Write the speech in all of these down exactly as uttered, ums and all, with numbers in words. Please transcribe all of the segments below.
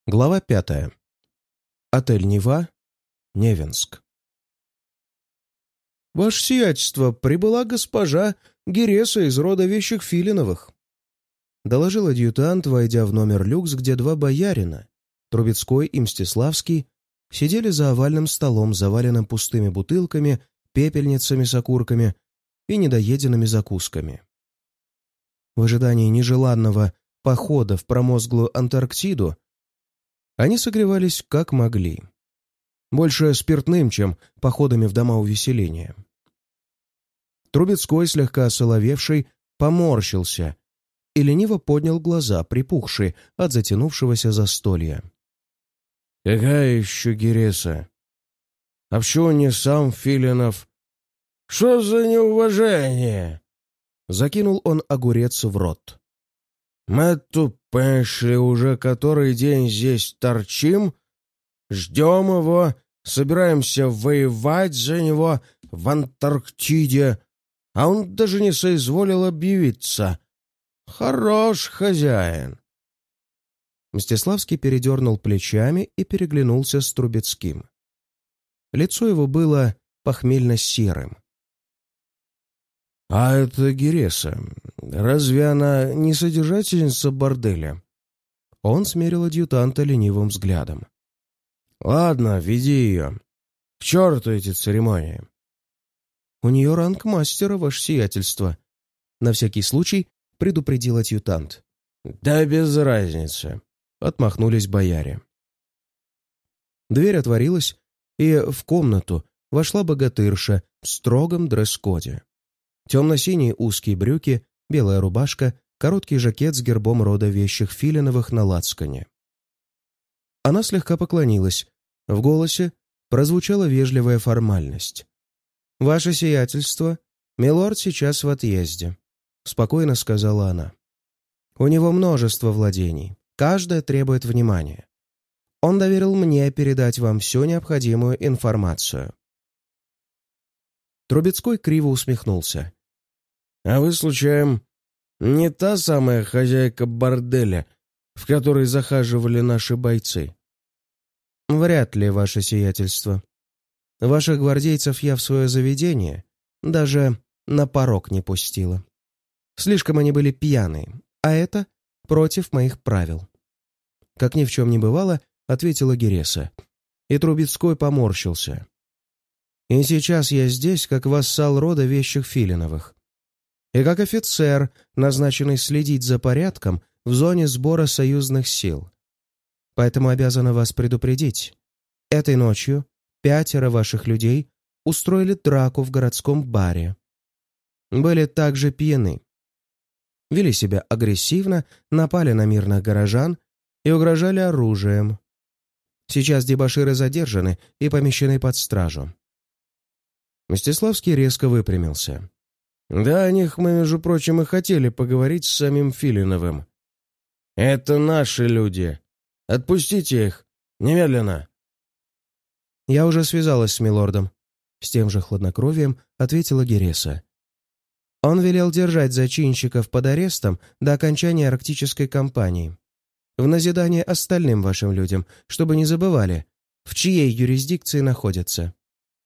Глава пятая. Отель «Нева», Невинск. «Ваше сиятельство, прибыла госпожа Гереса из рода вещих Филиновых», — доложил адъютант, войдя в номер люкс, где два боярина, Трубецкой и Мстиславский, сидели за овальным столом, заваленным пустыми бутылками, пепельницами с окурками и недоеденными закусками. В ожидании нежеланного похода в промозглую Антарктиду они согревались как могли. Больше спиртным, чем походами в дома увеселения. Трубецкой, слегка осоловевший, поморщился и лениво поднял глаза, припухшие от затянувшегося застолья. «Какая еще Гереса? А почему не сам Филинов? Что за неуважение?» Закинул он огурец в рот. «Мы тут, пошли, уже который день здесь торчим, ждем его, собираемся воевать за него в Антарктиде, а он даже не соизволил объявиться. Хорош хозяин!» Мстиславский передернул плечами и переглянулся с Трубецким. Лицо его было похмельно-серым. «А это Гереса. Разве она не содержательница борделя?» Он смерил адъютанта ленивым взглядом. «Ладно, веди ее. К черту эти церемонии!» «У нее ранг мастера, ваше сиятельство», — на всякий случай предупредил адъютант. «Да без разницы», — отмахнулись бояре. Дверь отворилась, и в комнату вошла богатырша в строгом дресс-коде. Темно-синие узкие брюки, белая рубашка, короткий жакет с гербом рода вещих Филиновых на лацкане. Она слегка поклонилась. В голосе прозвучала вежливая формальность. «Ваше сиятельство, милорд сейчас в отъезде», — спокойно сказала она. «У него множество владений, каждое требует внимания. Он доверил мне передать вам всю необходимую информацию». Трубецкой криво усмехнулся. «А вы, случаем, не та самая хозяйка борделя, в который захаживали наши бойцы?» «Вряд ли, ваше сиятельство. Ваших гвардейцев я в свое заведение даже на порог не пустила. Слишком они были пьяные, а это против моих правил». Как ни в чем не бывало, ответила Гереса, и Трубецкой поморщился. «И сейчас я здесь, как вассал рода вещих Филиновых. И как офицер, назначенный следить за порядком в зоне сбора союзных сил. Поэтому обязана вас предупредить. Этой ночью пятеро ваших людей устроили драку в городском баре. Были также пьяны. Вели себя агрессивно, напали на мирных горожан и угрожали оружием. Сейчас дебоширы задержаны и помещены под стражу». Мстиславский резко выпрямился. «Да, о них мы, между прочим, и хотели поговорить с самим Филиновым. Это наши люди. Отпустите их. Немедленно». «Я уже связалась с милордом», — с тем же хладнокровием ответила Гереса. «Он велел держать зачинщиков под арестом до окончания арктической кампании. В назидание остальным вашим людям, чтобы не забывали, в чьей юрисдикции находятся».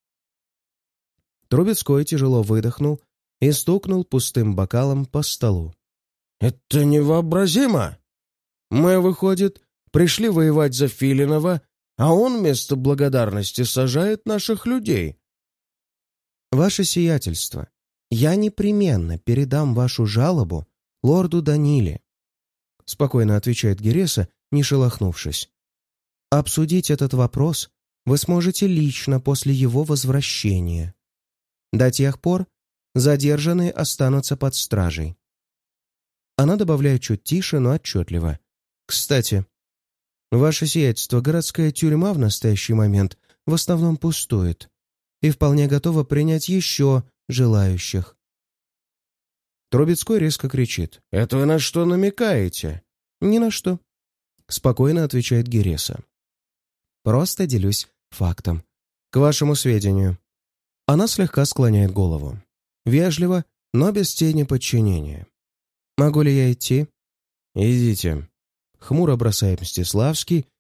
Трубецкой тяжело выдохнул и стукнул пустым бокалом по столу. «Это невообразимо! Мы, выходит, пришли воевать за Филинова, а он вместо благодарности сажает наших людей». «Ваше сиятельство, я непременно передам вашу жалобу лорду Даниле», — спокойно отвечает Гереса, не шелохнувшись. «Обсудить этот вопрос вы сможете лично после его возвращения. До тех пор задержанные останутся под стражей». Она добавляет чуть тише, но отчетливо. «Кстати, ваше сиятельство, городская тюрьма в настоящий момент в основном пустует и вполне готова принять еще желающих». Трубецкой резко кричит. «Это вы на что намекаете?» «Ни на что», — спокойно отвечает Гереса. «Просто делюсь фактом. К вашему сведению». Она слегка склоняет голову. Вежливо, но без тени подчинения. «Могу ли я идти?» «Идите», Хмуро бросает Мстиславский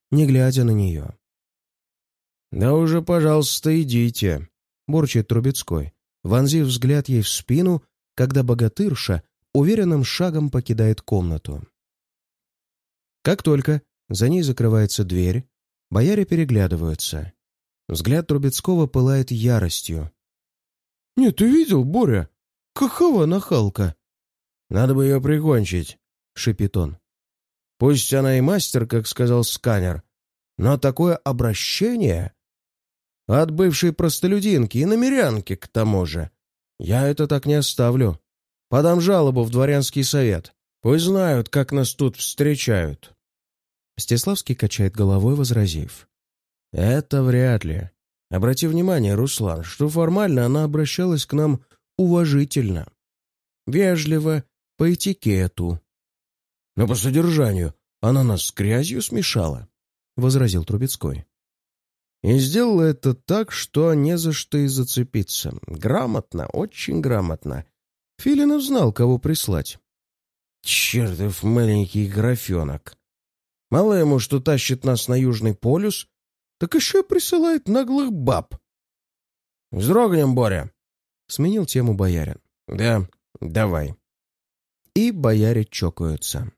не глядя на нее. «Да уже, пожалуйста, идите», — бурчит Трубецкой, вонзив взгляд ей в спину, когда богатырша уверенным шагом покидает комнату. Как только за ней закрывается дверь, бояре переглядываются. Взгляд Трубецкого пылает яростью. «Нет, ты видел, Боря? Какова нахалка!» «Надо бы ее прикончить», — шипит он. «Пусть она и мастер, как сказал сканер, но такое обращение от бывшей простолюдинки и намерянки к тому же. Я это так не оставлю. Подам жалобу в дворянский совет. Пусть знают, как нас тут встречают». Мстиславский качает головой, возразив. «Это вряд ли. Обрати внимание, Руслан, что формально она обращалась к нам уважительно, вежливо, по этикету». «Но по содержанию она нас с грязью смешала», — возразил Трубецкой. «И сделала это так, что не за что и зацепиться. Грамотно, очень грамотно. Филинов знал, кого прислать. Чертов маленький графенок. Мало ему, что тащит нас на Южный полюс, так еще и присылает наглых баб». «Вздрогнем, Боря», — сменил тему боярин. «Да, давай». И бояре чокаются.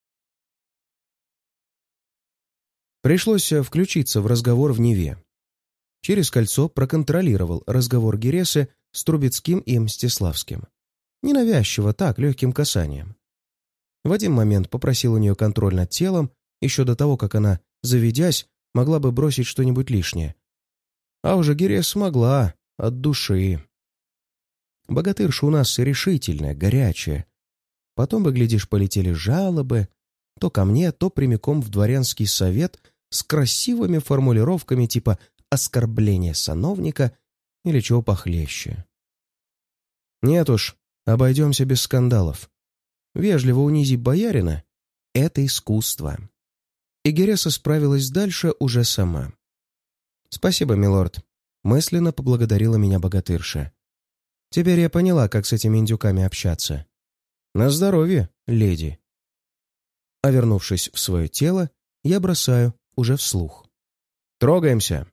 Пришлось включиться в разговор в Неве. Через кольцо проконтролировал разговор Гересы с Трубецким и Мстиславским. Ненавязчиво, так, легким касанием. В один момент попросил у нее контроль над телом, еще до того, как она, заведясь, могла бы бросить что-нибудь лишнее. А уже Герес смогла, от души. Богатырша у нас решительная, горячая. Потом, бы, глядишь, полетели жалобы, то ко мне, то прямиком в дворянский совет с красивыми формулировками типа «оскорбление сановника» или чего похлеще. Нет уж, обойдемся без скандалов. Вежливо унизить боярина — это искусство. И Гереса справилась дальше уже сама. «Спасибо, милорд», — мысленно поблагодарила меня богатырша. «Теперь я поняла, как с этими индюками общаться. На здоровье, леди». А вернувшись в свое тело, я бросаю уже вслух. «Трогаемся!»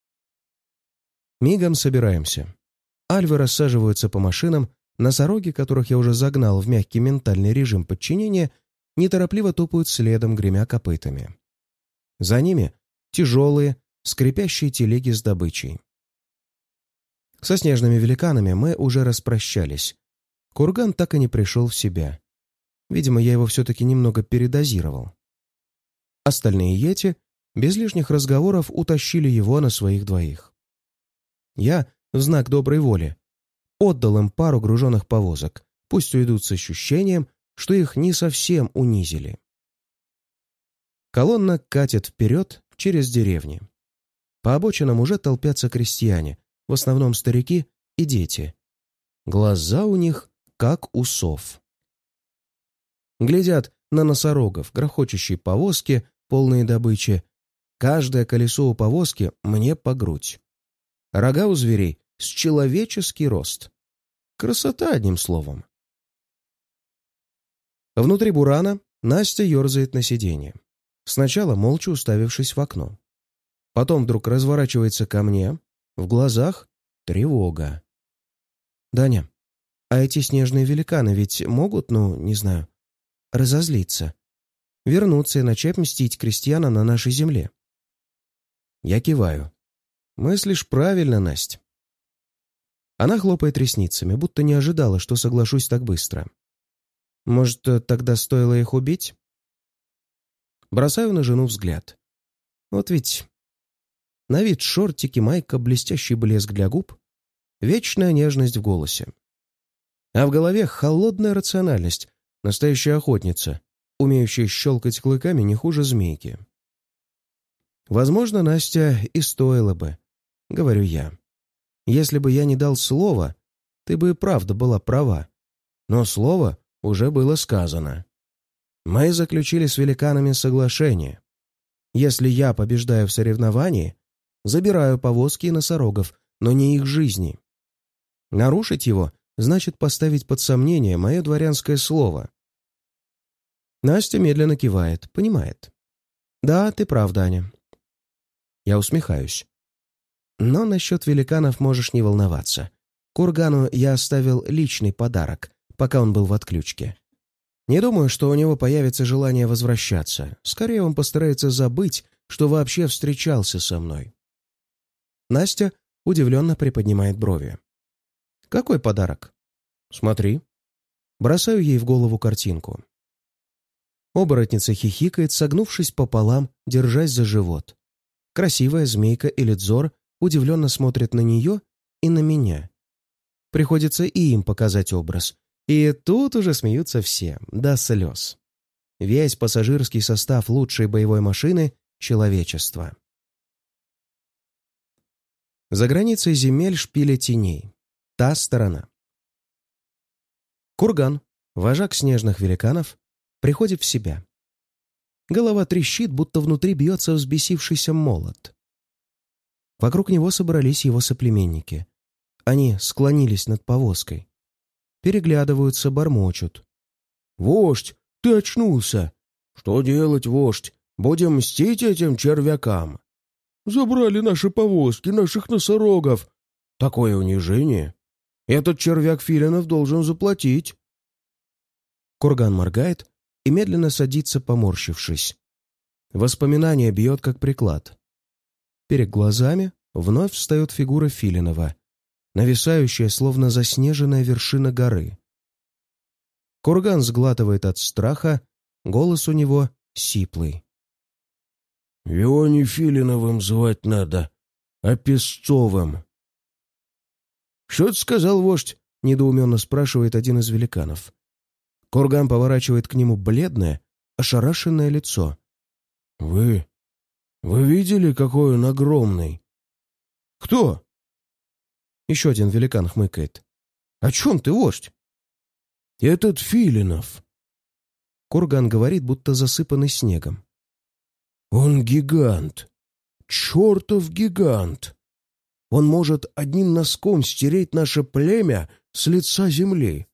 Мигом собираемся. Альвы рассаживаются по машинам, носороги, которых я уже загнал в мягкий ментальный режим подчинения, неторопливо топают следом, гремя копытами. За ними тяжелые, скрипящие телеги с добычей. Со снежными великанами мы уже распрощались. Курган так и не пришел в себя. Видимо, я его все-таки немного передозировал. Остальные йети без лишних разговоров утащили его на своих двоих. Я, в знак доброй воли, отдал им пару груженных повозок, пусть уйдут с ощущением, что их не совсем унизили. Колонна катит вперед через деревни. По обочинам уже толпятся крестьяне, в основном старики и дети. Глаза у них как у сов. Глядят на носорогов, грохочущие повозки, полные добычи. Каждое колесо у повозки мне по грудь. Рога у зверей с человеческий рост. Красота, одним словом. Внутри бурана Настя ерзает на сиденье. Сначала молча уставившись в окно. Потом вдруг разворачивается ко мне. В глазах тревога. «Даня, а эти снежные великаны ведь могут, ну, не знаю, разозлиться, вернуться и начать мстить крестьянам на нашей земле?» Я киваю. «Мыслишь правильно, Насть». Она хлопает ресницами, будто не ожидала, что соглашусь так быстро. «Может, тогда стоило их убить?» Бросаю на жену взгляд. Вот ведь на вид шортики, майка, блестящий блеск для губ, вечная нежность в голосе. А в голове холодная рациональность, настоящая охотница, умеющая щелкать клыками не хуже змейки. «Возможно, Настя, и стоило бы», — говорю я. «Если бы я не дал слова, ты бы и правда была права. Но слово уже было сказано. Мы заключили с великанами соглашение. Если я побеждаю в соревновании, забираю повозки и носорогов, но не их жизни. Нарушить его значит поставить под сомнение мое дворянское слово». Настя медленно кивает, понимает. Да, ты прав, Даня. Я усмехаюсь. Но насчет великанов можешь не волноваться. Кургану я оставил личный подарок, пока он был в отключке. Не думаю, что у него появится желание возвращаться. Скорее, он постарается забыть, что вообще встречался со мной. Настя удивленно приподнимает брови. «Какой подарок?» «Смотри». Бросаю ей в голову картинку. Оборотница хихикает, согнувшись пополам, держась за живот. Красивая змейка Элидзор удивленно смотрит на нее и на меня. Приходится и им показать образ. И тут уже смеются все, до слез. Весь пассажирский состав лучшей боевой машины человечества. За границей земель шпиля теней. Та сторона. Курган, вожак снежных великанов, приходит в себя. Голова трещит, будто внутри бьется взбесившийся молот. Вокруг него собрались его соплеменники. Они склонились над повозкой. Переглядываются, бормочут. «Вождь, ты очнулся! Что делать, вождь? Будем мстить этим червякам? Забрали наши повозки, наших носорогов. Такое унижение! Этот червяк Филинов должен заплатить!» Курган моргает и медленно садится, поморщившись. Воспоминание бьет, как приклад. Перед глазами вновь встает фигура Филинова, нависающая, словно заснеженная вершина горы. Курган сглатывает от страха, голос у него сиплый. «Его не Филиновым звать надо, а Песцовым». «Что ты сказал, вождь?» — недоуменно спрашивает один из великанов. Курган поворачивает к нему бледное, ошарашенное лицо. «Вы... вы видели, какой он огромный?» «Кто?» Еще один великан хмыкает. «О чем ты, вождь?» «Этот Филинов». Курган говорит, будто засыпанный снегом. «Он гигант. Чертов гигант. Он может одним носком стереть наше племя с лица земли».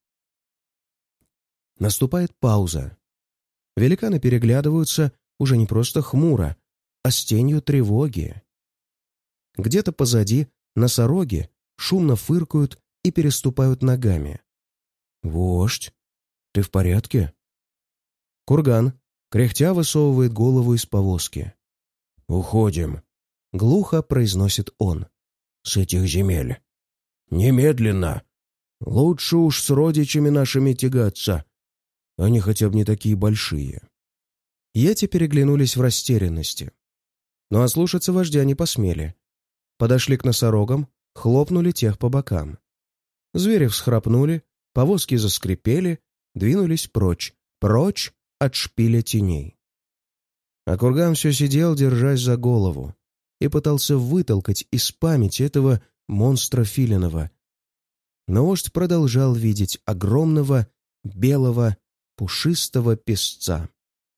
Наступает пауза. Великаны переглядываются уже не просто хмуро, а с тенью тревоги. Где-то позади носороги шумно фыркают и переступают ногами. «Вождь, ты в порядке?» Курган, кряхтя, высовывает голову из повозки. «Уходим», — глухо произносит он. «С этих земель. Немедленно. Лучше уж с родичами нашими тягаться. Они хотя бы не такие большие». Ети переглянулись в растерянности. Но ослушаться вождя не посмели. Подошли к носорогам, хлопнули тех по бокам. Звери всхрапнули, повозки заскрипели, двинулись прочь, прочь от шпиля теней. А Курган все сидел, держась за голову, и пытался вытолкать из памяти этого монстра Филинова. Но вождь продолжал видеть огромного, белого, пушистого песца.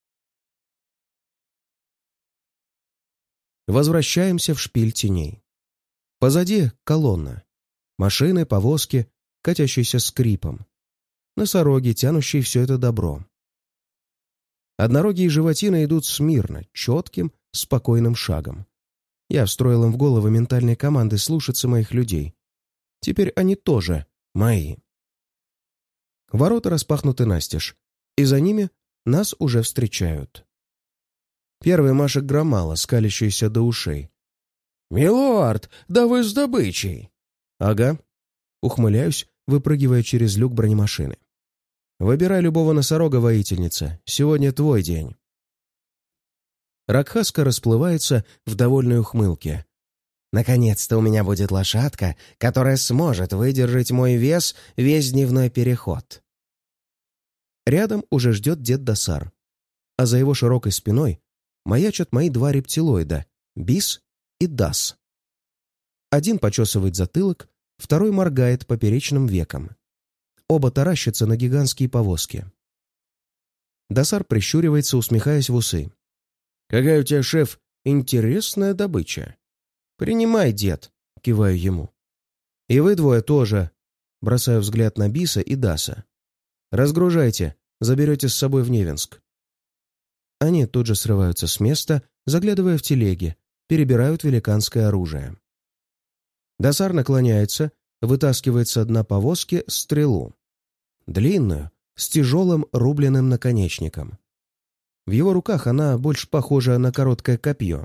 Возвращаемся в шпиль теней. Позади колонна. Машины, повозки, катящиеся скрипом. Носороги, тянущие все это добро. Однорогие животины идут смирно, четким, спокойным шагом. Я встроил им в головы ментальные команды слушаться моих людей. Теперь они тоже мои. Ворота распахнуты настежь, и за ними нас уже встречают. Первый машет громала, скалящийся до ушей. «Милорд, да вы с добычей!» «Ага». Ухмыляюсь, выпрыгивая через люк бронемашины. «Выбирай любого носорога, воительница. Сегодня твой день». Ракхаска расплывается в довольной ухмылке. «Наконец-то у меня будет лошадка, которая сможет выдержать мой вес весь дневной переход». Рядом уже ждет дед Дасар, а за его широкой спиной маячат мои два рептилоида — Бис и Дас. Один почесывает затылок, второй моргает поперечным веком. Оба таращатся на гигантские повозки. Дасар прищуривается, усмехаясь в усы. «Какая у тебя, шеф, интересная добыча!» «Принимай, дед!» — киваю ему. «И вы двое тоже!» — бросаю взгляд на Биса и Даса. «Разгружайте, заберете с собой в Невинск». Они тут же срываются с места, заглядывая в телеги, перебирают великанское оружие. Дасар наклоняется, вытаскивает со дна повозки стрелу. Длинную, с тяжелым рубленным наконечником. В его руках она больше похожа на короткое копье.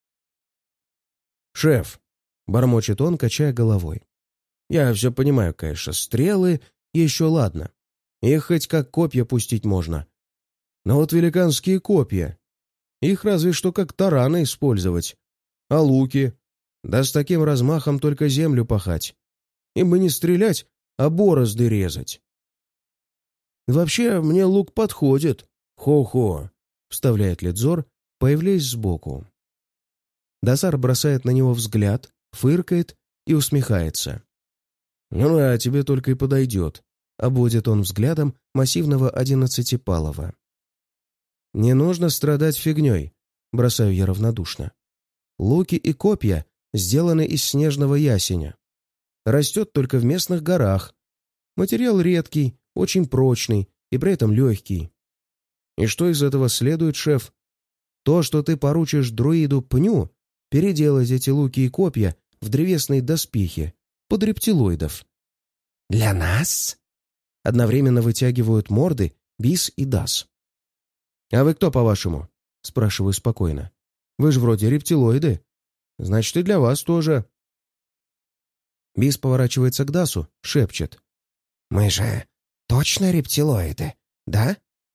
«Шеф», — бормочет он, качая головой. «Я все понимаю, конечно, стрелы еще ладно. Их хоть как копья пустить можно. Но вот великанские копья, их разве что как тараны использовать. А луки? Да с таким размахом только землю пахать. Им бы не стрелять, а борозды резать». «Вообще, мне лук подходит. Хо-хо», — вставляет Ледзор, появляясь сбоку. Дасар бросает на него взгляд, фыркает и усмехается. «Ну да, тебе только и подойдет», — обводит он взглядом массивного одиннадцатипалого. «Не нужно страдать фигней», — бросаю я равнодушно. «Луки и копья сделаны из снежного ясеня. Растет только в местных горах. Материал редкий, очень прочный и при этом легкий. И что из этого следует, шеф? То, что ты поручишь друиду Пню переделать эти луки и копья в древесные доспехи под рептилоидов». «Для нас?» — одновременно вытягивают морды Бис и Дас. «А вы кто, по-вашему?» — спрашиваю спокойно. «Вы же вроде рептилоиды. Значит, и для вас тоже». Бис поворачивается к Дасу, шепчет. «Мы же точно рептилоиды, да?»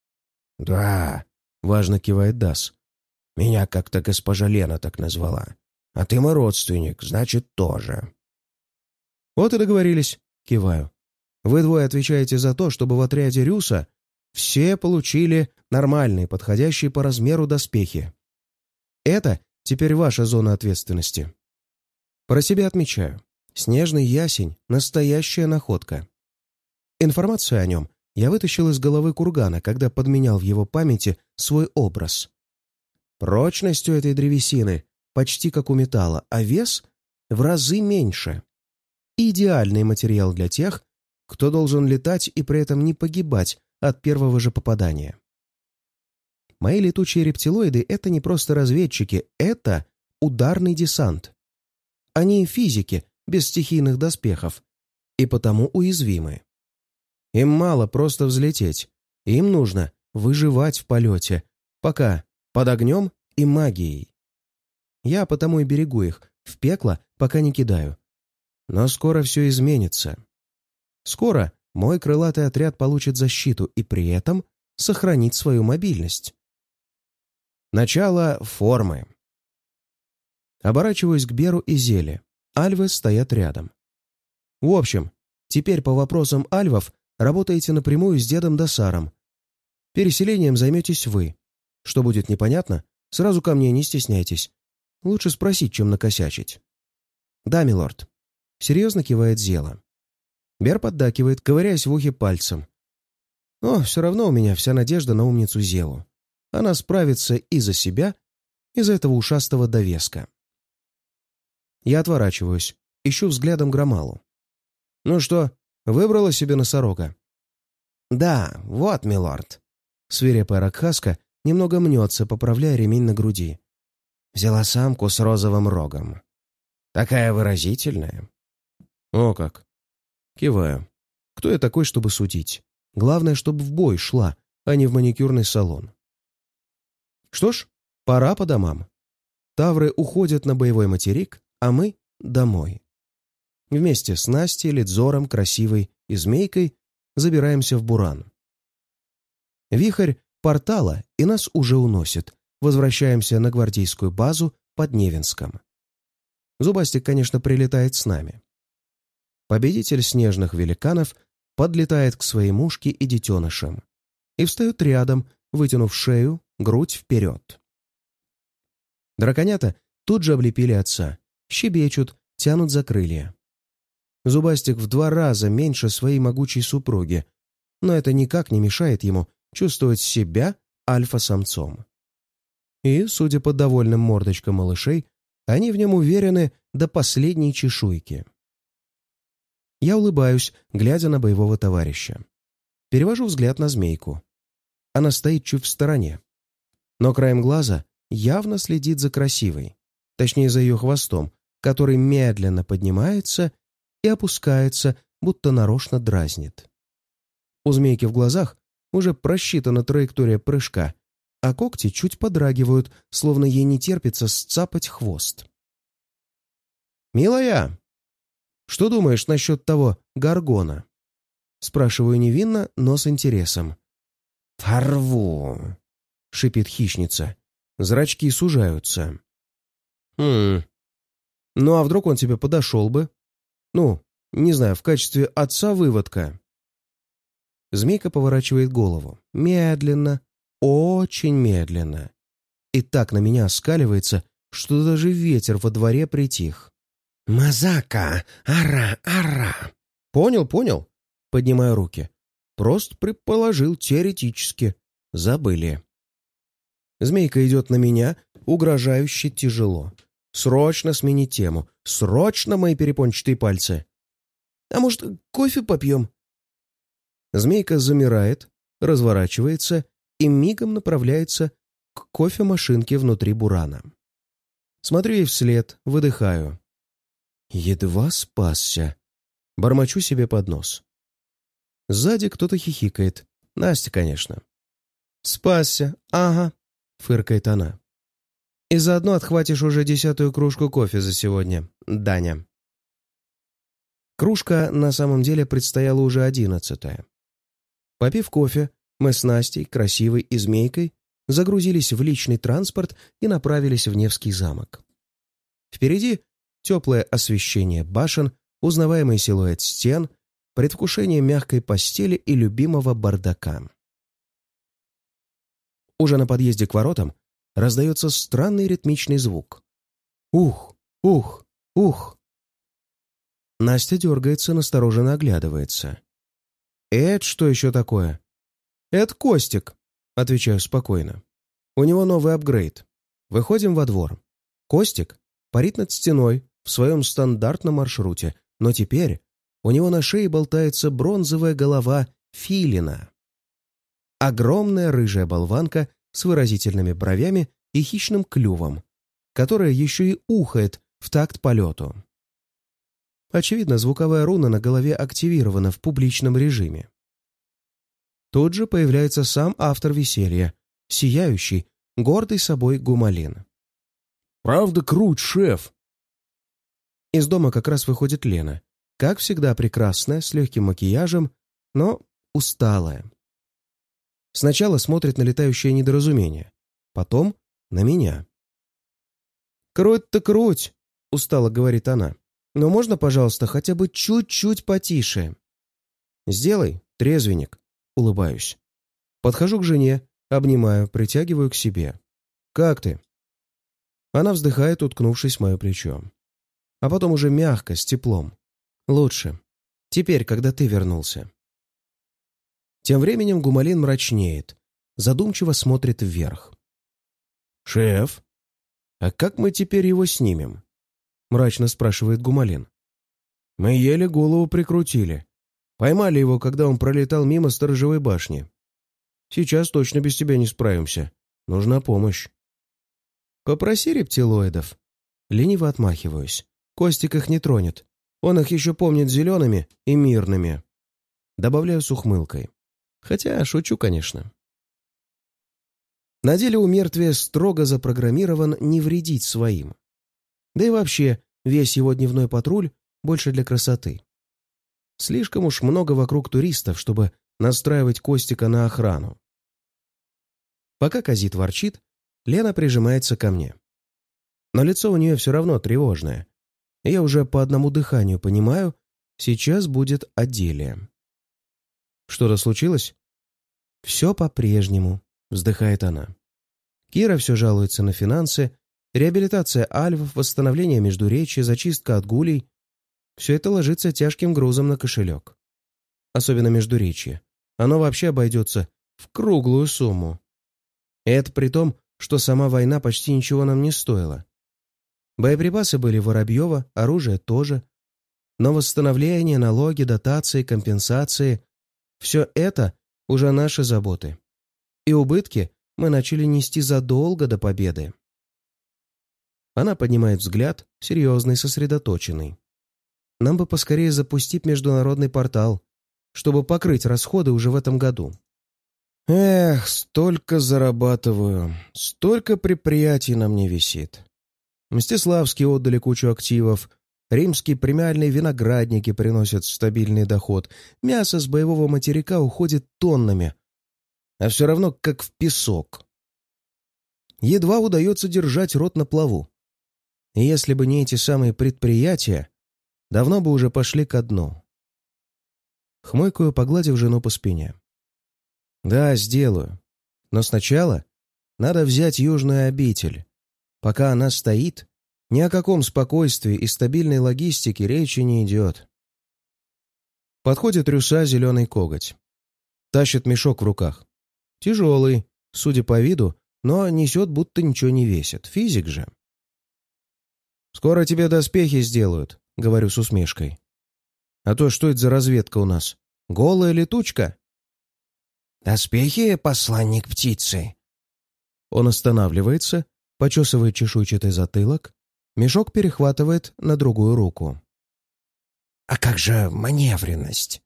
«Да», — важно кивает Дас. «Меня как-то госпожа Лена так назвала. А ты мой родственник, значит, тоже». «Вот и договорились», — киваю. «Вы двое отвечаете за то, чтобы в отряде Рюса все получили нормальные, подходящие по размеру доспехи. Это теперь ваша зона ответственности». Про себя отмечаю. Снежный ясень — настоящая находка. Информацию о нем я вытащил из головы кургана, когда подменял в его памяти свой образ. Прочность у этой древесины почти как у металла, а вес в разы меньше. Идеальный материал для тех, кто должен летать и при этом не погибать от первого же попадания. Мои летучие рептилоиды — это не просто разведчики, это ударный десант. Они физики, без стихийных доспехов, и потому уязвимы. Им мало просто взлететь, им нужно выживать в полете, пока под огнем и магией. Я потому и берегу их, в пекло пока не кидаю. Но скоро все изменится. Скоро мой крылатый отряд получит защиту и при этом сохранит свою мобильность. Начало формы. Оборачиваюсь к Беру и Зеле. Альвы стоят рядом. В общем, теперь по вопросам альвов работаете напрямую с дедом Дасаром. Переселением займетесь вы. Что будет непонятно, сразу ко мне, не стесняйтесь. Лучше спросить, чем накосячить. «Да, милорд», — серьезно кивает Зела. Бер поддакивает, ковыряясь в ухе пальцем. «О, все равно у меня вся надежда на умницу Зелу. Она справится и за себя, и за этого ушастого довеска». Я отворачиваюсь, ищу взглядом Громалу. «Ну что, выбрала себе носорога?» «Да, вот, милорд». Свирепая Ракхаска немного мнется, поправляя ремень на груди. Взяла самку с розовым рогом. Такая выразительная. «О как!» Киваю. «Кто я такой, чтобы судить? Главное, чтобы в бой шла, а не в маникюрный салон». Что ж, пора по домам. Тавры уходят на боевой материк, а мы — домой. Вместе с Настей, Ледзором, Красивой и Змейкой забираемся в Буран. Вихрь портала, и нас уже уносит. Возвращаемся на гвардейскую базу под Невинском. Зубастик, конечно, прилетает с нами. Победитель снежных великанов подлетает к своей мушке и детенышам и встает рядом, вытянув шею, грудь вперед. Драконята тут же облепили отца, щебечут, тянут за крылья. Зубастик в два раза меньше своей могучей супруги, но это никак не мешает ему чувствовать себя альфа-самцом. И, судя по довольным мордочкам малышей, они в нем уверены до последней чешуйки. Я улыбаюсь, глядя на боевого товарища. Перевожу взгляд на Змейку. Она стоит чуть в стороне. но краем глаза явно следит за красивой, точнее за ее хвостом, который медленно поднимается и опускается, будто нарочно дразнит. У змейки в глазах уже просчитана траектория прыжка, а когти чуть подрагивают, словно ей не терпится сцапать хвост. «Милая, что думаешь насчет того горгона?» Спрашиваю невинно, но с интересом. «Порву!» — шипит хищница. Зрачки сужаются. «Хм... Ну а вдруг он тебе подошел бы? Ну, не знаю, в качестве отца-выводка?» Змейка поворачивает голову. Медленно, очень медленно. И так на меня оскаливается, что даже ветер во дворе притих. «Мазака! Ара! Ара!» «Понял, понял!» Поднимаю руки. Просто предположил теоретически. Забыли. Змейка идет на меня, угрожающе тяжело. Срочно сменить тему. Срочно мои перепончатые пальцы. «А может, кофе попьем?» Змейка замирает, разворачивается и мигом направляется к кофемашинке внутри бурана. Смотрю ей вслед, выдыхаю. Едва спасся. Бормочу себе под нос. Сзади кто-то хихикает. Настя, конечно. «Спасся, ага», — фыркает она. «И заодно отхватишь уже десятую кружку кофе за сегодня, Даня». Кружка на самом деле предстояла уже одиннадцатая. Попив кофе, мы с Настей, Красивой и Змейкой загрузились в личный транспорт и направились в Невский замок. Впереди теплое освещение башен, узнаваемый силуэт стен, предвкушение мягкой постели и любимого бардака. Уже на подъезде к воротам раздается странный ритмичный звук. Ух, ух, ух. Настя дергается, настороженно оглядывается. «Это что еще такое?» «Это Костик», — отвечаю спокойно. «У него новый апгрейд. Выходим во двор. Костик парит над стеной в своем стандартном маршруте, но теперь у него на шее болтается бронзовая голова филина. Огромная рыжая болванка с выразительными бровями и хищным клювом, которая еще и ухает в такт полету. Очевидно, звуковая руна на голове активирована в публичном режиме. Тут же появляется сам автор веселья, сияющий, гордый собой Гумалин. «Правда круть, шеф?» Из дома как раз выходит Лена, как всегда прекрасная, с легким макияжем, но усталая. Сначала смотрит на летающее недоразумение, потом на меня. «Круть-то круть!» — устало говорит она. «Но можно, пожалуйста, хотя бы чуть-чуть потише?» «Сделай, трезвенник», — улыбаюсь. Подхожу к жене, обнимаю, притягиваю к себе. «Как ты?» Она вздыхает, уткнувшись в мое плечо. А потом уже мягко, с теплом. «Лучше. Теперь, когда ты вернулся». Тем временем Гумалин мрачнеет, задумчиво смотрит вверх. «Шеф, а как мы теперь его снимем?» — мрачно спрашивает Гумалин. «Мы еле голову прикрутили. Поймали его, когда он пролетал мимо сторожевой башни. Сейчас точно без тебя не справимся. Нужна помощь». «Попроси рептилоидов». Лениво отмахиваюсь. Костик их не тронет. Он их еще помнит зелеными и мирными. Добавляю с ухмылкой. Хотя шучу, конечно. На деле у мертвия строго запрограммирован не вредить своим. Да и вообще, весь его дневной патруль больше для красоты. Слишком уж много вокруг туристов, чтобы настраивать Костика на охрану. Пока Казит ворчит, Лена прижимается ко мне. Но лицо у нее все равно тревожное. И я уже по одному дыханию понимаю, сейчас будет Аделия. «Что-то случилось?» «Все по-прежнему», — вздыхает она. Кира все жалуется на финансы, реабилитация альвов, восстановление междуречия, зачистка от гулей. Все это ложится тяжким грузом на кошелек. Особенно междуречие. Оно вообще обойдется в круглую сумму. И это при том, что сама война почти ничего нам не стоила. Боеприпасы были Воробьева, оружие тоже. Но восстановление, налоги, дотации, компенсации — все это уже наши заботы. И убытки мы начали нести задолго до победы. Она поднимает взгляд, серьезный, сосредоточенный. Нам бы поскорее запустить международный портал, чтобы покрыть расходы уже в этом году. Эх, столько зарабатываю, столько предприятий на мне висит. Мстиславские отдали кучу активов, римские премиальные виноградники приносят стабильный доход, мясо с боевого материка уходит тоннами, а все равно как в песок. Едва удается держать рот на плаву. И если бы не эти самые предприятия, давно бы уже пошли ко дну. Хмыкаю, погладив жену по спине. Да, сделаю. Но сначала надо взять южную обитель. Пока она стоит, ни о каком спокойствии и стабильной логистике речи не идет. Подходит Рюса зеленый коготь. Тащит мешок в руках. Тяжелый, судя по виду, но несет, будто ничего не весит. Физик же. «Скоро тебе доспехи сделают», — говорю с усмешкой. «А то что это за разведка у нас? Голая летучка?» «Доспехи, посланник птицы?» Он останавливается, почесывает чешуйчатый затылок, мешок перехватывает на другую руку. «А как же маневренность?»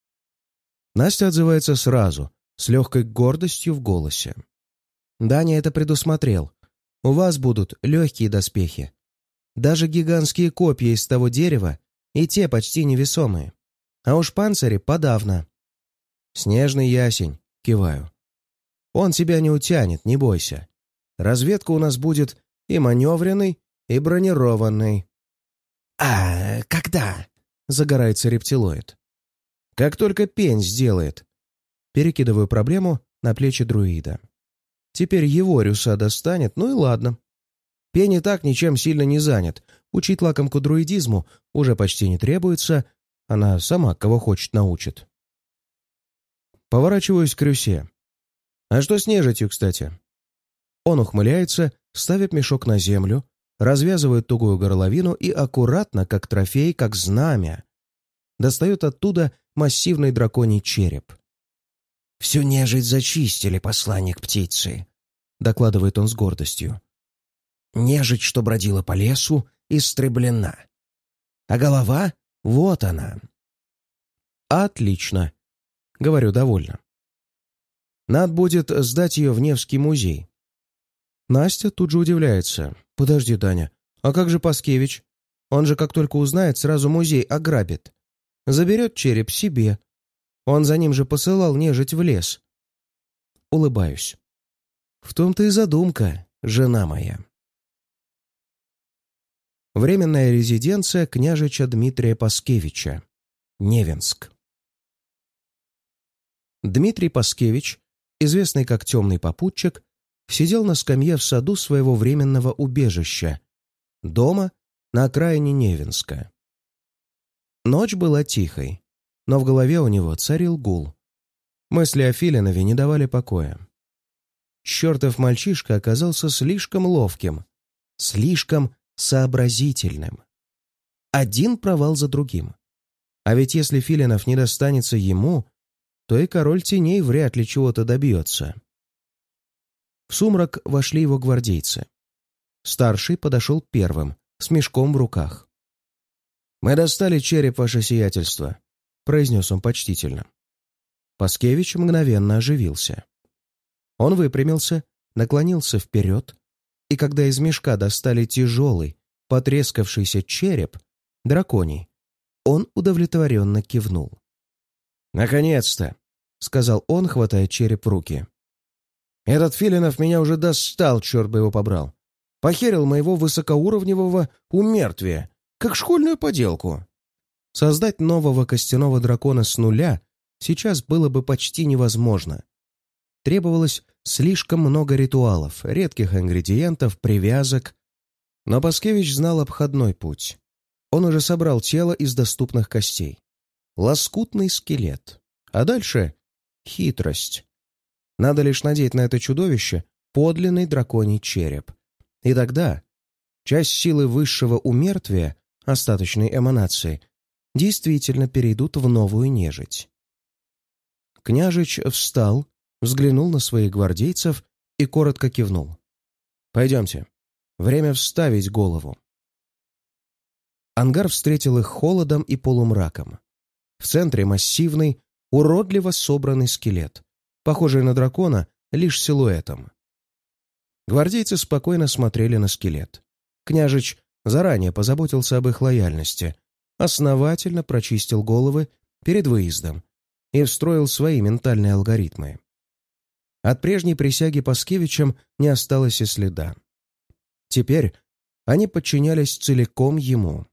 Настя отзывается сразу, с легкой гордостью в голосе. «Даня это предусмотрел. У вас будут легкие доспехи. Даже гигантские копья из того дерева, и те почти невесомые. А уж панцири подавно. Снежный ясень», — киваю. «Он тебя не утянет, не бойся. Разведка у нас будет и маневренной, и бронированной». «А когда?» — загорается рептилоид. «Как только пень сделает». Перекидываю проблему на плечи друида. Теперь его Рюса достанет, ну и ладно. Пень и так ничем сильно не занят. Учить лакомку друидизму уже почти не требуется. Она сама кого хочет научит. Поворачиваюсь к Рюсе. «А что с нежитью, кстати?» Он ухмыляется, ставит мешок на землю, развязывает тугую горловину и аккуратно, как трофей, как знамя, достает оттуда массивный драконий череп. «Всю нежить зачистили, посланник птицы», — докладывает он с гордостью. «Нежить, что бродила по лесу, истреблена. А голова — вот она». «Отлично», — говорю довольно. «Надо будет сдать ее в Невский музей». Настя тут же удивляется. «Подожди, Даня, а как же Паскевич? Он же, как только узнает, сразу музей ограбит. Заберет череп себе. Он за ним же посылал нежить в лес». Улыбаюсь. «В том-то и задумка, жена моя». Временная резиденция княжича Дмитрия Паскевича. Невинск. Дмитрий Паскевич, известный как Темный Попутчик, сидел на скамье в саду своего временного убежища, дома на окраине Невинска. Ночь была тихой, но в голове у него царил гул. Мысли о Филинове не давали покоя. Чертов мальчишка оказался слишком ловким, слишком сообразительным. Один провал за другим. А ведь если Филинов не достанется ему, то и король теней вряд ли чего-то добьется. В сумрак вошли его гвардейцы. Старший подошел первым, с мешком в руках. «Мы достали череп, ваше сиятельство», — произнес он почтительно. Паскевич мгновенно оживился. Он выпрямился, наклонился вперед, и когда из мешка достали тяжелый, потрескавшийся череп, драконий, он удовлетворенно кивнул. «Наконец-то!» — сказал он, хватая череп в руки. «Этот Филинов меня уже достал, черт бы его побрал. Похерил моего высокоуровневого умертвия, как школьную поделку. Создать нового костяного дракона с нуля сейчас было бы почти невозможно. Требовалось слишком много ритуалов, редких ингредиентов, привязок. Но Паскевич знал обходной путь. Он уже собрал тело из доступных костей. Лоскутный скелет. А дальше — хитрость. Надо лишь надеть на это чудовище подлинный драконий череп. И тогда часть силы высшего умертвия, остаточной эманации, действительно перейдут в новую нежить. Княжич встал, взглянул на своих гвардейцев и коротко кивнул. «Пойдемте. Время вставить голову». Ангар встретил их холодом и полумраком. В центре массивный, уродливо собранный скелет, похожий на дракона лишь силуэтом. Гвардейцы спокойно смотрели на скелет. Княжич заранее позаботился об их лояльности, основательно прочистил головы перед выездом и встроил свои ментальные алгоритмы. От прежней присяги Паскевичам не осталось и следа. Теперь они подчинялись целиком ему.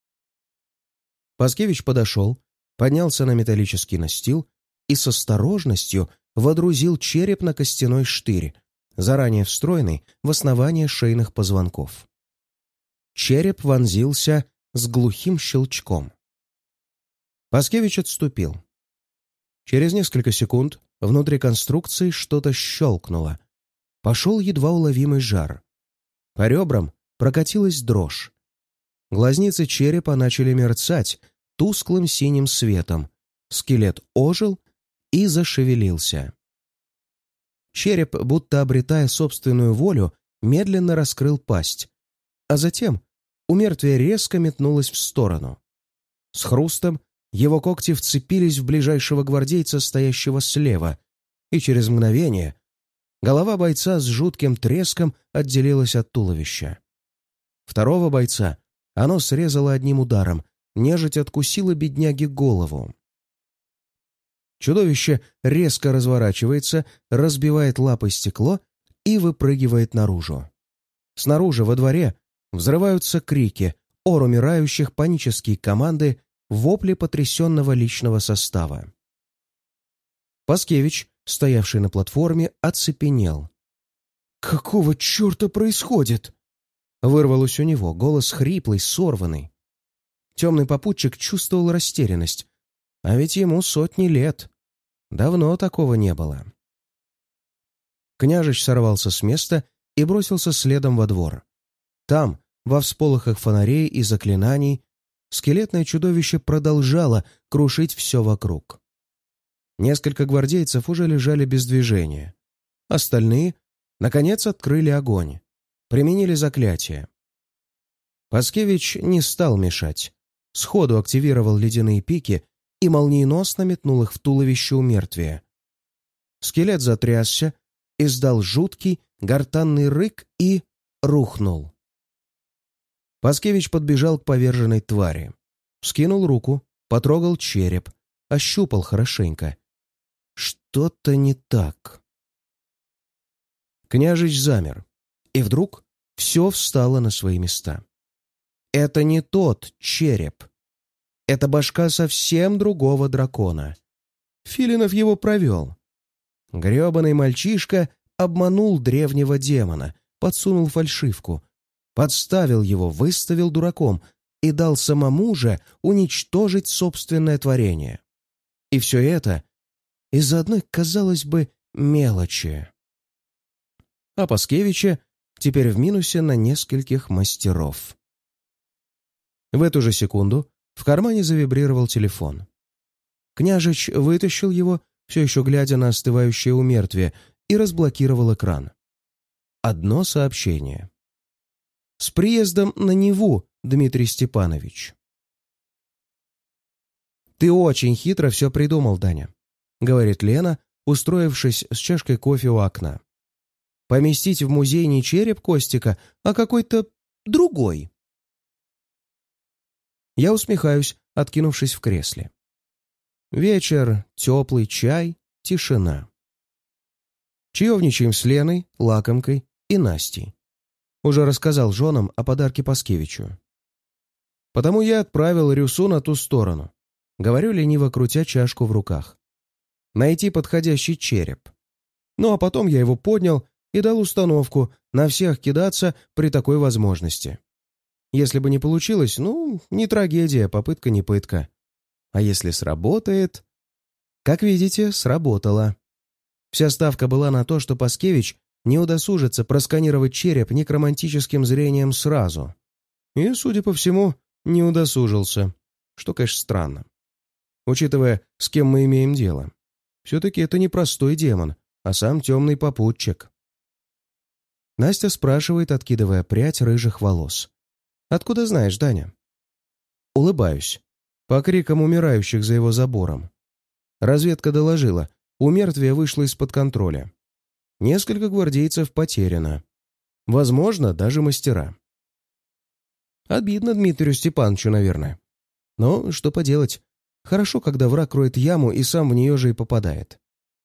Паскевич подошел, поднялся на металлический настил и с осторожностью водрузил череп на костяной штырь, заранее встроенный в основание шейных позвонков. Череп вонзился с глухим щелчком. Паскевич отступил. Через несколько секунд внутри конструкции что-то щелкнуло. Пошел едва уловимый жар. По ребрам прокатилась дрожь. Глазницы черепа начали мерцать тусклым синим светом. Скелет ожил и зашевелился. Череп, будто обретая собственную волю, медленно раскрыл пасть, а затем у мертвия резко метнулось в сторону. С хрустом его когти вцепились в ближайшего гвардейца, стоящего слева, и через мгновение голова бойца с жутким треском отделилась от туловища. Второго бойца оно срезало одним ударом, нежить откусила бедняге голову. Чудовище резко разворачивается, разбивает лапой стекло и выпрыгивает наружу. Снаружи, во дворе, взрываются крики, ор умирающих, панические команды, вопли потрясенного личного состава. Паскевич, стоявший на платформе, оцепенел. «Какого черта происходит?» Вырвалось у него, голос хриплый, сорванный. Темный попутчик чувствовал растерянность, а ведь ему сотни лет. Давно такого не было. Княжич сорвался с места и бросился следом во двор. Там, во всполохах фонарей и заклинаний, скелетное чудовище продолжало крушить все вокруг. Несколько гвардейцев уже лежали без движения. Остальные, наконец, открыли огонь, применили заклятие. Паскевич не стал мешать, сходу активировал ледяные пики и молниеносно метнул их в туловище у мертвия. Скелет затрясся, издал жуткий, гортанный рык и рухнул. Паскевич подбежал к поверженной твари. Скинул руку, потрогал череп, ощупал хорошенько. Что-то не так. Княжич замер, и вдруг все встало на свои места. Это не тот череп. Это башка совсем другого дракона. Филинов его провел. Гребаный мальчишка обманул древнего демона, подсунул фальшивку, подставил его, выставил дураком и дал самому же уничтожить собственное творение. И все это из-за одной, казалось бы, мелочи. А Паскевича теперь в минусе на нескольких мастеров. В эту же секунду в кармане завибрировал телефон. Княжич вытащил его, все еще глядя на остывающее умертвие, и разблокировал экран. Одно сообщение. «С приездом на Неву, Дмитрий Степанович». «Ты очень хитро все придумал, Даня», — говорит Лена, устроившись с чашкой кофе у окна. «Поместить в музей не череп Костика, а какой-то другой». Я усмехаюсь, откинувшись в кресле. Вечер, теплый чай, тишина. Чаевничаем с Леной, Лакомкой и Настей. Уже рассказал женам о подарке Паскевичу. Потому я отправил Рюсу на ту сторону. Говорю, лениво крутя чашку в руках. Найти подходящий череп. Ну а потом я его поднял и дал установку на всех кидаться при такой возможности. Если бы не получилось, ну, не трагедия, попытка не пытка. А если сработает... Как видите, сработало. Вся ставка была на то, что Паскевич не удосужится просканировать череп некромантическим зрением сразу. И, судя по всему, не удосужился. Что, конечно, странно. Учитывая, с кем мы имеем дело. Все-таки это не простой демон, а сам темный попутчик. Настя спрашивает, откидывая прядь рыжих волос. «Откуда знаешь, Даня?» Улыбаюсь. По крикам умирающих за его забором. Разведка доложила, у мертвия вышло из-под контроля. Несколько гвардейцев потеряно. Возможно, даже мастера. Обидно Дмитрию Степановичу, наверное. Но что поделать. Хорошо, когда враг роет яму и сам в нее же и попадает.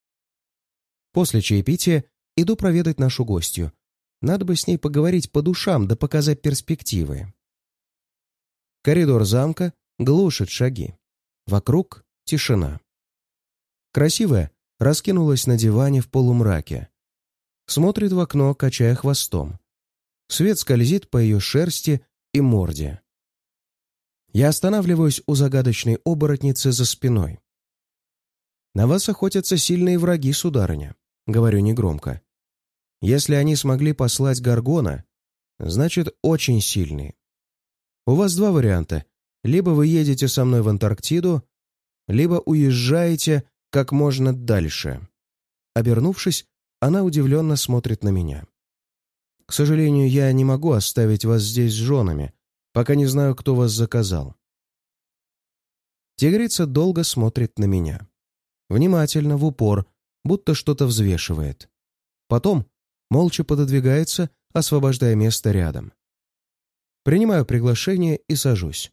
После чаепития иду проведать нашу гостью. Надо бы с ней поговорить по душам да показать перспективы. Коридор замка глушит шаги. Вокруг тишина. Красивая раскинулась на диване в полумраке. Смотрит в окно, качая хвостом. Свет скользит по ее шерсти и морде. Я останавливаюсь у загадочной оборотницы за спиной. «На вас охотятся сильные враги, сударыня», — говорю негромко. «Если они смогли послать Гаргона, значит, очень сильные. У вас два варианта. Либо вы едете со мной в Антарктиду, либо уезжаете как можно дальше». Обернувшись, она удивленно смотрит на меня. «К сожалению, я не могу оставить вас здесь с женами, пока не знаю, кто вас заказал». Тигрица долго смотрит на меня. Внимательно, в упор, будто что-то взвешивает. Потом молча пододвигается, освобождая место рядом. Принимаю приглашение и сажусь.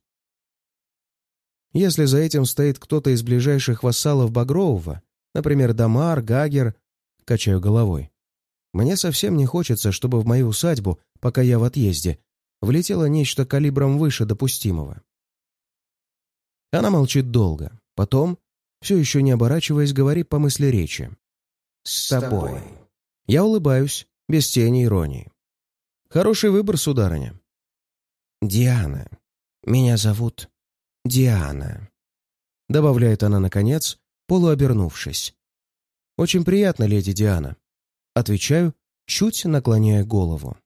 Если за этим стоит кто-то из ближайших вассалов Багрового, например, Дамар, Гагер, качаю головой. Мне совсем не хочется, чтобы в мою усадьбу, пока я в отъезде, влетело нечто калибром выше допустимого. Она молчит долго. Потом, все еще не оборачиваясь, говорит по мысли речи. «С тобой». Я улыбаюсь, без тени иронии. «Хороший выбор, сударыня». «Диана. Меня зовут Диана», — добавляет она наконец, полуобернувшись. «Очень приятно, леди Диана», — отвечаю, чуть наклоняя голову.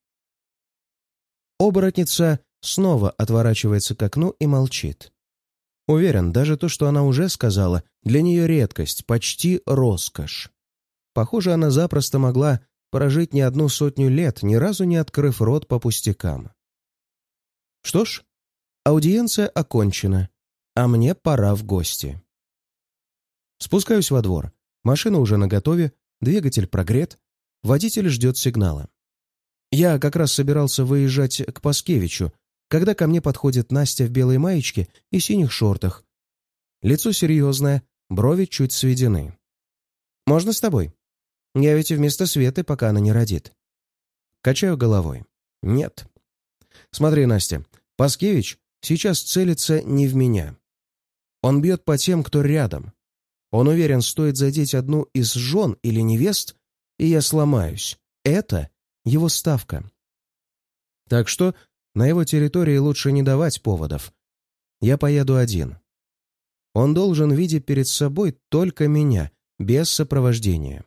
Оборотница снова отворачивается к окну и молчит. Уверен, даже то, что она уже сказала, для нее редкость, почти роскошь. Похоже, она запросто могла прожить не одну сотню лет, ни разу не открыв рот по пустякам. Что ж, аудиенция окончена, а мне пора в гости. Спускаюсь во двор. Машина уже наготове, двигатель прогрет, водитель ждет сигнала. Я как раз собирался выезжать к Паскевичу, когда ко мне подходит Настя в белой маечке и синих шортах. Лицо серьезное, брови чуть сведены. «Можно с тобой? Я ведь вместо Светы, пока она не родит». Качаю головой. «Нет». «Смотри, Настя, Паскевич сейчас целится не в меня. Он бьет по тем, кто рядом. Он уверен, стоит задеть одну из жен или невест, и я сломаюсь. Это его ставка. Так что на его территории лучше не давать поводов. Я поеду один. Он должен видеть перед собой только меня, без сопровождения».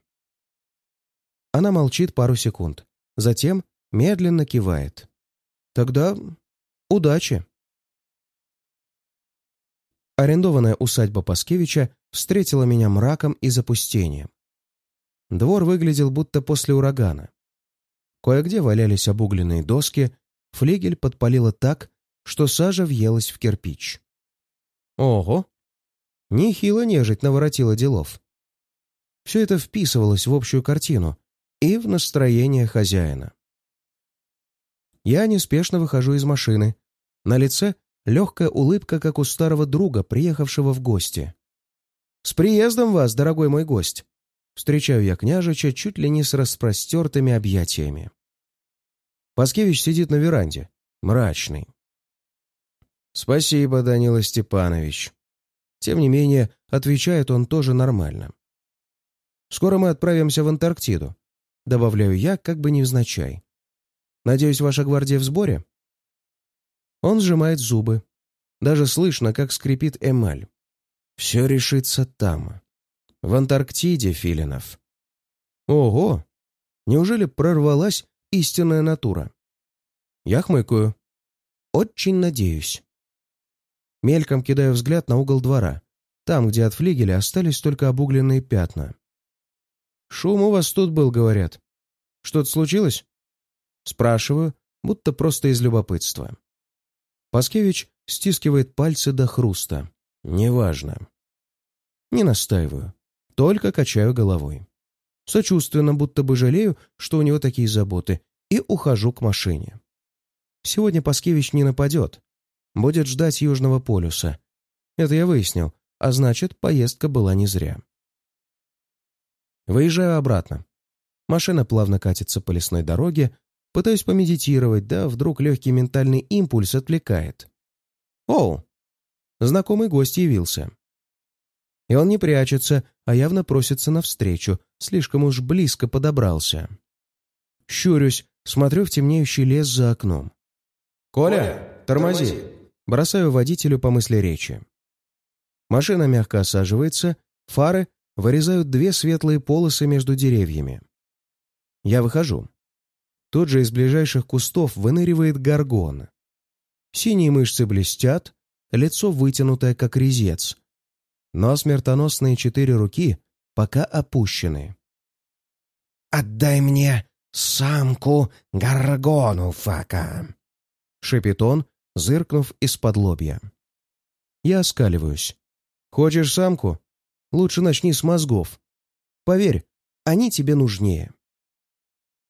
Она молчит пару секунд, затем медленно кивает. «Тогда удачи». Арендованная усадьба Паскевича встретила меня мраком и запустением. Двор выглядел будто после урагана. Кое-где валялись обугленные доски, флигель подпалило так, что сажа въелась в кирпич. Ого! Нехило нежить наворотила делов. Все это вписывалось в общую картину и в настроение хозяина. Я неспешно выхожу из машины. На лице легкая улыбка, как у старого друга, приехавшего в гости. «С приездом вас, дорогой мой гость!» Встречаю я княжича чуть ли не с распростертыми объятиями. Паскевич сидит на веранде, мрачный. «Спасибо, Данила Степанович». Тем не менее, отвечает он тоже нормально. «Скоро мы отправимся в Антарктиду», — добавляю я, как бы невзначай. «Надеюсь, ваша гвардия в сборе?» Он сжимает зубы. Даже слышно, как скрипит эмаль. Все решится там. В Антарктиде, Филинов. Ого! Неужели прорвалась истинная натура? Я хмыкаю. Очень надеюсь. Мельком кидаю взгляд на угол двора. Там, где от флигеля остались только обугленные пятна. «Шум у вас тут был, говорят. Что-то случилось?» Спрашиваю, будто просто из любопытства. Паскевич стискивает пальцы до хруста. Неважно. Не настаиваю, только качаю головой. Сочувственно, будто бы жалею, что у него такие заботы, и ухожу к машине. Сегодня Паскевич не нападет. Будет ждать Южного полюса. Это я выяснил, а значит, поездка была не зря. Выезжаю обратно. Машина плавно катится по лесной дороге, пытаюсь помедитировать, да вдруг легкий ментальный импульс отвлекает. О, знакомый гость явился. И он не прячется, а явно просится навстречу, слишком уж близко подобрался. Щурюсь, смотрю в темнеющий лес за окном. «Коля, тормози!», тормози. Бросаю водителю по мысли речи. Машина мягко осаживается, фары вырезают две светлые полосы между деревьями. Я выхожу. Тут же из ближайших кустов выныривает горгон. Синие мышцы блестят, лицо вытянутое, как резец. Но смертоносные четыре руки пока опущены. «Отдай мне самку горгону, Фака!» — шепит он, зыркнув из-под лобья. Я оскаливаюсь. «Хочешь самку? Лучше начни с мозгов. Поверь, они тебе нужнее».